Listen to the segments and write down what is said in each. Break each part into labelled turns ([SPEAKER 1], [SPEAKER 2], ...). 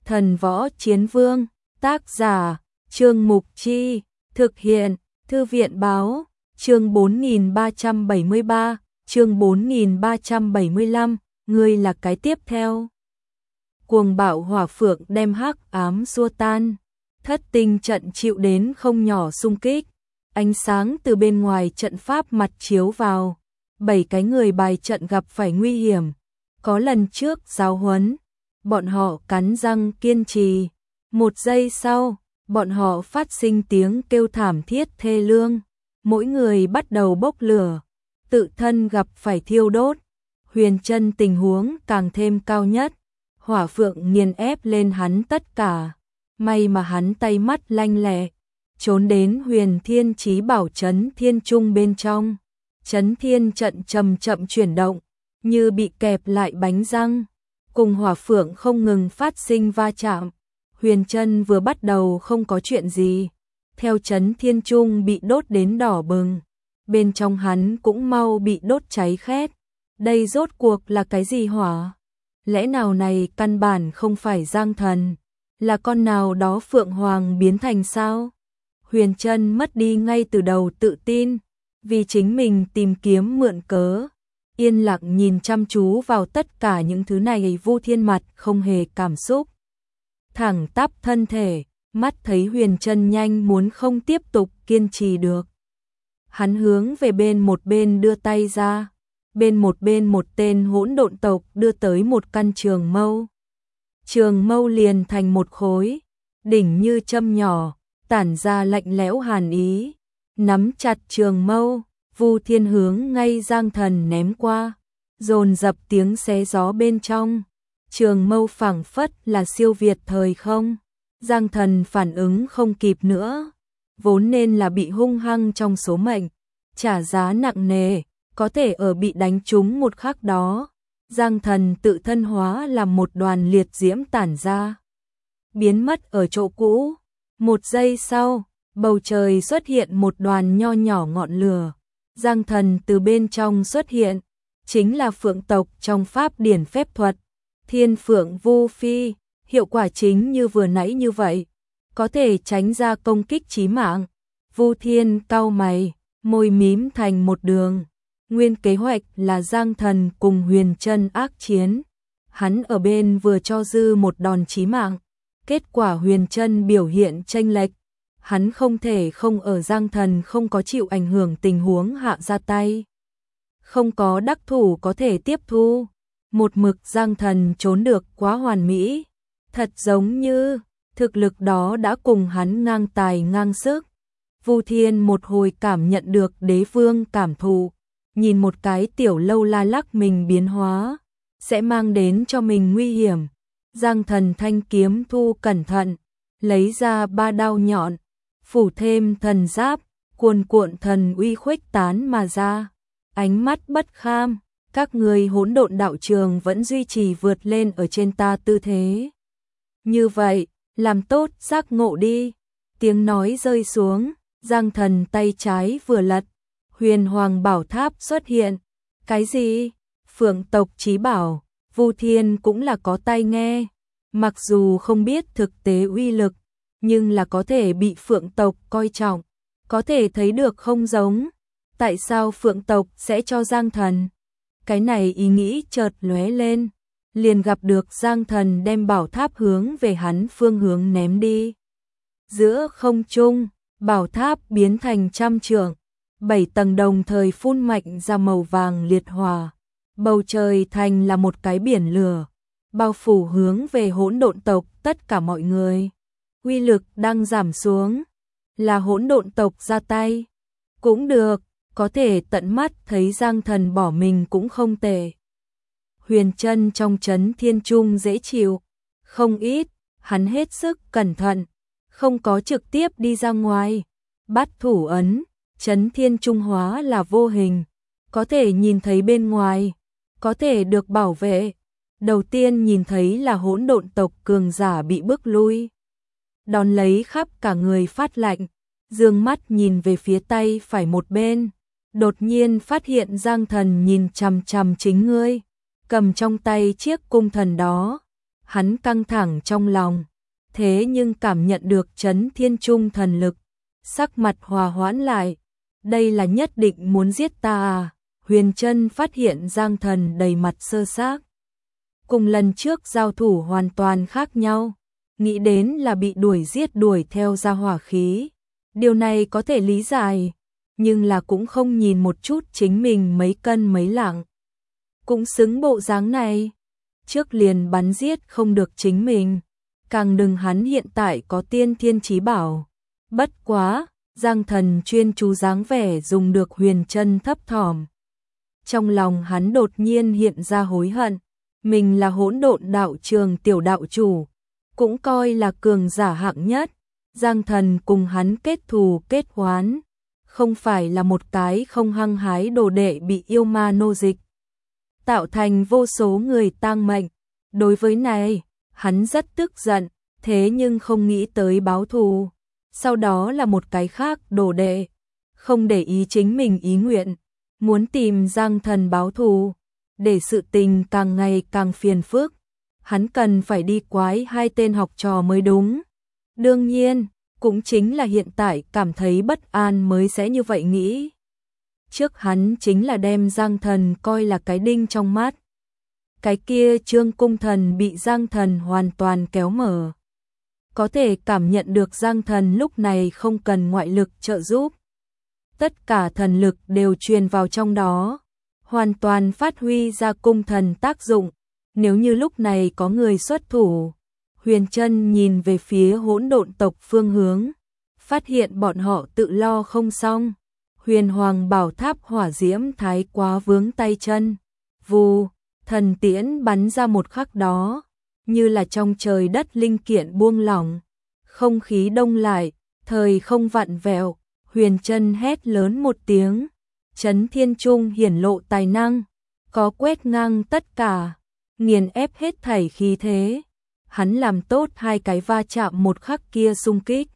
[SPEAKER 1] Thần võ chiến vương, tác giả, Trương Mục Chi, thực hiện, Thư viện báo, chương 4373, chương 4375, ngươi là cái tiếp theo. Cuồng bạo hỏa phượng đem hắc ám xua tan, thất tinh trận chịu đến không nhỏ xung kích, ánh sáng từ bên ngoài trận pháp mặt chiếu vào, 7 cái người bài trận gặp phải nguy hiểm, có lần trước giáo huấn, bọn họ cắn răng kiên trì, 1 giây sau, bọn họ phát sinh tiếng kêu thảm thiết thê lương, mỗi người bắt đầu bốc lửa, tự thân gặp phải thiêu đốt, Huyền Trân tình huống càng thêm cao nhất, hỏa phượng nghiền ép lên hắn tất cả, may mà hắn tay mắt lanh lẹ, trốn đến Huyền Thiên Chí Bảo Trấn Thiên Trung bên trong, Trấn Thiên trận chậm chậm chuyển động, như bị kẹp lại bánh răng, cùng hỏa phượng không ngừng phát sinh va chạm. Huyền Trân vừa bắt đầu không có chuyện gì, theo Trấn Thiên Trung bị đốt đến đỏ bừng, bên trong hắn cũng mau bị đốt cháy khét. Đây rốt cuộc là cái gì hỏa? Lẽ nào này căn bản không phải Giang Thần, là con nào đó Phượng Hoàng biến thành sao? Huyền Trân mất đi ngay từ đầu tự tin, vì chính mình tìm kiếm mượn cớ, yên lặng nhìn chăm chú vào tất cả những thứ này. Vu Thiên mặt không hề cảm xúc, thẳng tắp thân thể, mắt thấy Huyền Trân nhanh muốn không tiếp tục kiên trì được. Hắn hướng về một bên đưa tay ra, một bên một tên hỗn độn tộc đưa tới một căn trường mâu. Trường mâu liền thành một khối, đỉnh như châm nhỏ, tản ra lạnh lẽo hàn ý, nắm chặt trường mâu, Vu Thiên hướng ngay Giang Thần ném qua, dồn dập tiếng xé gió bên trong. Trường mâu phảng phất là siêu việt thời không, Giang Thần phản ứng không kịp nữa, vốn nên là bị hung hăng trong số mệnh, trả giá nặng nề, có thể ở bị đánh trúng một khắc đó, Giang Thần tự thân hóa làm một đoàn liệt diễm tản ra, biến mất ở chỗ cũ. 1 giây sau, bầu trời xuất hiện một đoàn nho nhỏ ngọn lửa, Giang Thần từ bên trong xuất hiện, chính là phượng tộc trong pháp điển phép thuật. Thiên Phượng Vu Phi, hiệu quả chính như vừa nãy như vậy, có thể tránh ra công kích chí mạng. Vu Thiên cau mày, môi mím thành một đường. Nguyên kế hoạch là Giang Thần cùng Huyền Trân ác chiến. Hắn ở bên vừa cho dư một đòn chí mạng. Kết quả Huyền Trân biểu hiện chênh lệch. Hắn không thể không ở Giang Thần không có chịu ảnh hưởng tình huống hạ ra tay. Không có đắc thủ có thể tiếp thu. Một mực Giang Thần trốn được quá hoàn mỹ, thật giống như thực lực đó đã cùng hắn ngang tài ngang sức. Vu Thiên một hồi cảm nhận được đế vương cảm thụ, nhìn một cái tiểu lâu la lắc mình biến hóa, sẽ mang đến cho mình nguy hiểm. Giang Thần thanh kiếm thu cẩn thận, lấy ra 3 đao nhọn, phủ thêm thần giáp, cuồn cuộn thần uy khuếch tán mà ra, ánh mắt bất kham. Các người hỗn độn đạo trường vẫn duy trì vượt lên ở trên ta tư thế. Như vậy, làm tốt giác ngộ đi. Tiếng nói rơi xuống, Giang Thần tay trái vừa lật, Huyền Hoàng Bảo Tháp xuất hiện. Cái gì? Phượng tộc chí bảo, Vu Thiên cũng là có tai nghe. Mặc dù không biết thực tế uy lực, nhưng là có thể bị Phượng tộc coi trọng. Có thể thấy được không giống. Tại sao Phượng tộc sẽ cho Giang Thần? Cái này ý nghĩ chợt lóe lên, liền gặp được Giang Thần đem bảo tháp hướng về hắn phương hướng ném đi. Giữa không trung, bảo tháp biến thành trăm trượng, 7 tầng đồng thời phun mạnh ra màu vàng liệt hỏa. Bầu trời thành là một cái biển lửa, bao phủ hướng về hỗn độn tộc tất cả mọi người. Uy lực đang giảm xuống, là hỗn độn tộc ra tay. Cũng được. Có thể tận mắt thấy Giang Thần bỏ mình cũng không tệ. Huyền Trân trong Trấn Thiên Trung dễ chịu, không ít, hắn hết sức cẩn thận, không có trực tiếp đi ra ngoài. Bắt thủ ấn, Trấn Thiên Trung hóa là vô hình, có thể nhìn thấy bên ngoài, có thể được bảo vệ. Đầu tiên nhìn thấy là hỗn độn tộc cường giả bị bước lui. Đón lấy khắp cả người phát lạnh, dương mắt nhìn về phía tay phải một bên. Đột nhiên phát hiện Giang Thần nhìn chằm chằm chính ngươi, cầm trong tay chiếc cung thần đó, hắn căng thẳng trong lòng, thế nhưng cảm nhận được Chấn Thiên Trung thần lực, sắc mặt hòa hoãn lại, đây là nhất định muốn giết ta à? Huyền Trân phát hiện Giang Thần đầy mặt sơ xác. Cùng lần trước giao thủ hoàn toàn khác nhau, nghĩ đến là bị đuổi giết đuổi theo ra hỏa khí. Điều này có thể lý giải, nhưng là cũng không nhìn một chút chính mình mấy cân mấy lạng. Cũng xứng bộ dáng này, trước liền bắn giết không được chính mình, càng đừng hắn hiện tại có tiên thiên chí bảo. Bất quá, Giang Thần chuyên chú dáng vẻ dùng được Huyền Trân thấp thỏm. Trong lòng hắn đột nhiên hiện ra hối hận, mình là Hỗn Độn đạo trường tiểu đạo chủ, cũng coi là cường giả hạng nhất, Giang Thần cùng hắn kết thù kết oán, không phải là một cái không hăng hái đồ đệ bị yêu ma nô dịch, tạo thành vô số người tang mệnh. Đối với này, hắn rất tức giận, thế nhưng không nghĩ tới báo thù. Sau đó là một cái khác đồ đệ, không để ý chính mình ý nguyện, muốn tìm Giang Thần báo thù, để sự tình càng ngày càng phiền phức, hắn cần phải đi quái hai tên học trò mới đúng. Đương nhiên, cũng chính là hiện tại cảm thấy bất an mới sẽ như vậy nghĩ. Trước hắn chính là đem Giang Thần coi là cái đinh trong mắt. Cái kia Trương Cung Thần bị Giang Thần hoàn toàn kéo mở. Có thể cảm nhận được Giang Thần lúc này không cần ngoại lực trợ giúp. Tất cả thần lực đều truyền vào trong đó, hoàn toàn phát huy ra cung thần tác dụng. Nếu như lúc này có người xuất thủ, Huyền Trân nhìn về phía Hỗn Độn tộc phương hướng, phát hiện bọn họ tự lo không xong. Huyền Hoàng Bảo Tháp hỏa diễm thái quá vướng tay chân. Vù, thần tiễn bắn ra một khắc đó, như là trong trời đất linh kiện buông lỏng, không khí đông lại, thời không vặn vẹo. Huyền Trân hét lớn một tiếng, Chấn Thiên Trung hiển lộ tài năng, có quét ngang tất cả, nghiền ép hết thảy khí thế. Hắn làm tốt hai cái va chạm một khắc kia xung kích.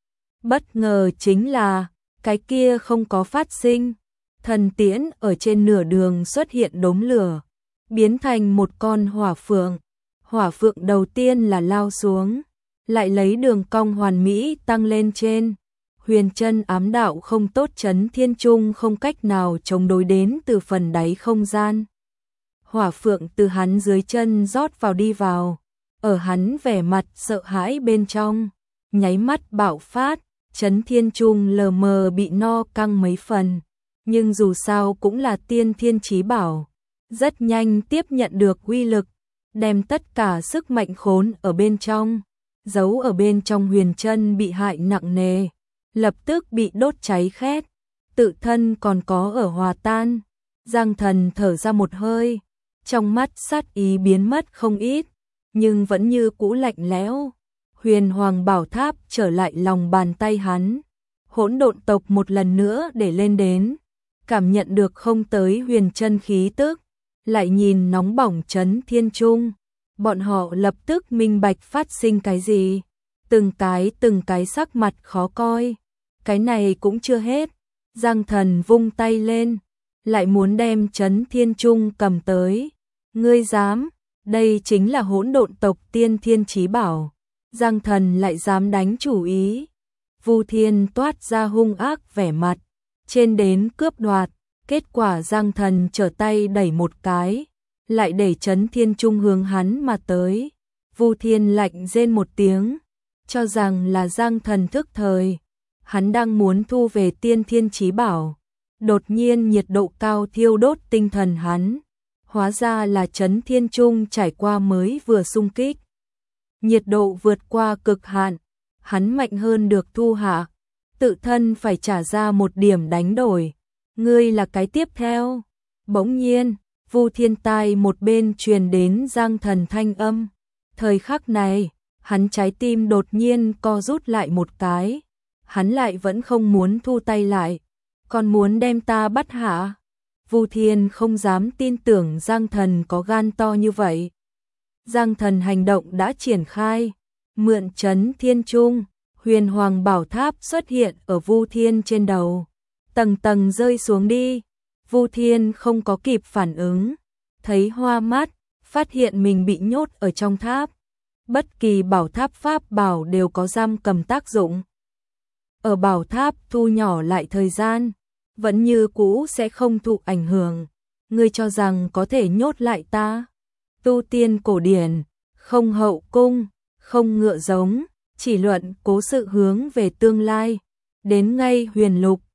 [SPEAKER 1] Bất ngờ chính là, cái kia không có phát sinh. Thần tiễn ở trên nửa đường xuất hiện đốm lửa, biến thành một con hỏa phượng. Hỏa phượng đầu tiên là lao xuống, lại lấy đường cong hoàn mỹ tăng lên trên. Huyền Trân ám đạo không tốt, Chấn Thiên Trung không cách nào chống đối đến từ phần đáy không gian. Hỏa phượng từ hắn dưới chân rót vào đi vào, ở hắn vẻ mặt sợ hãi bên trong, nháy mắt bạo phát, Chấn Thiên Trung lờ mờ bị no căng mấy phần, nhưng dù sao cũng là tiên thiên chí bảo, rất nhanh tiếp nhận được uy lực, đem tất cả sức mạnh khốn ở bên trong, giấu ở bên trong. Huyền Trân bị hại nặng nề, lập tức bị đốt cháy khét, tự thân còn có ở hòa tan. Giang Thần thở ra một hơi, trong mắt sát ý biến mất không ít, nhưng vẫn như cũ lạnh lẽo. Huyền Hoàng Bảo Tháp trở lại lòng bàn tay hắn, Hỗn Độn tộc một lần nữa để lên đến, cảm nhận được không tới Huyền Trân khí tức, lại nhìn nóng bỏng Chấn Thiên Trung, bọn họ lập tức minh bạch phát sinh cái gì, từng cái sắc mặt khó coi. Cái này cũng chưa hết, Giang Thần vung tay lên, lại muốn đem Chấn Thiên Trung cầm tới. Ngươi dám? Đây chính là Hỗn Độn tộc tiên thiên chí bảo, Giang Thần lại dám đánh chủ ý. Vu Thiên toát ra hung ác vẻ mặt, trên đến cướp đoạt, kết quả Giang Thần trở tay đẩy một cái, lại đẩy Chấn Thiên Trung hướng hắn mà tới. Vu Thiên lạnh rên một tiếng, cho rằng là Giang Thần thức thời, hắn đang muốn thu về tiên thiên chí bảo, đột nhiên nhiệt độ cao thiêu đốt tinh thần hắn, hóa ra là Chấn Thiên Trung trải qua mới vừa xung kích, nhiệt độ vượt qua cực hạn, hắn mạnh hơn được thu hạ, tự thân phải trả ra một điểm đánh đổi. Ngươi là cái tiếp theo. Bỗng nhiên, Vu Thiên tai một bên truyền đến Giang Thần thanh âm. Thời khắc này, hắn trái tim đột nhiên co rút lại một cái. Hắn lại vẫn không muốn thu tay lại, còn muốn đem ta bắt hạ. Vu Thiên không dám tin tưởng Giang Thần có gan to như vậy. Giang Thần hành động đã triển khai, mượn Chấn Thiên Trung, Huyền Hoàng Bảo Tháp xuất hiện ở Vu Thiên trên đầu, tầng tầng rơi xuống đi. Vu Thiên không có kịp phản ứng, thấy hoa mắt, phát hiện mình bị nhốt ở trong tháp, bất kỳ bảo tháp pháp bảo đều có giam cầm tác dụng. Ở bảo tháp thu nhỏ lại thời gian, vẫn như cũ sẽ không thụ ảnh hưởng. Ngươi cho rằng có thể nhốt lại ta? Tu tiên cổ điển, không hậu cung, không ngựa giống, chỉ luận cố sự hướng về tương lai. Đến ngay huyền lục,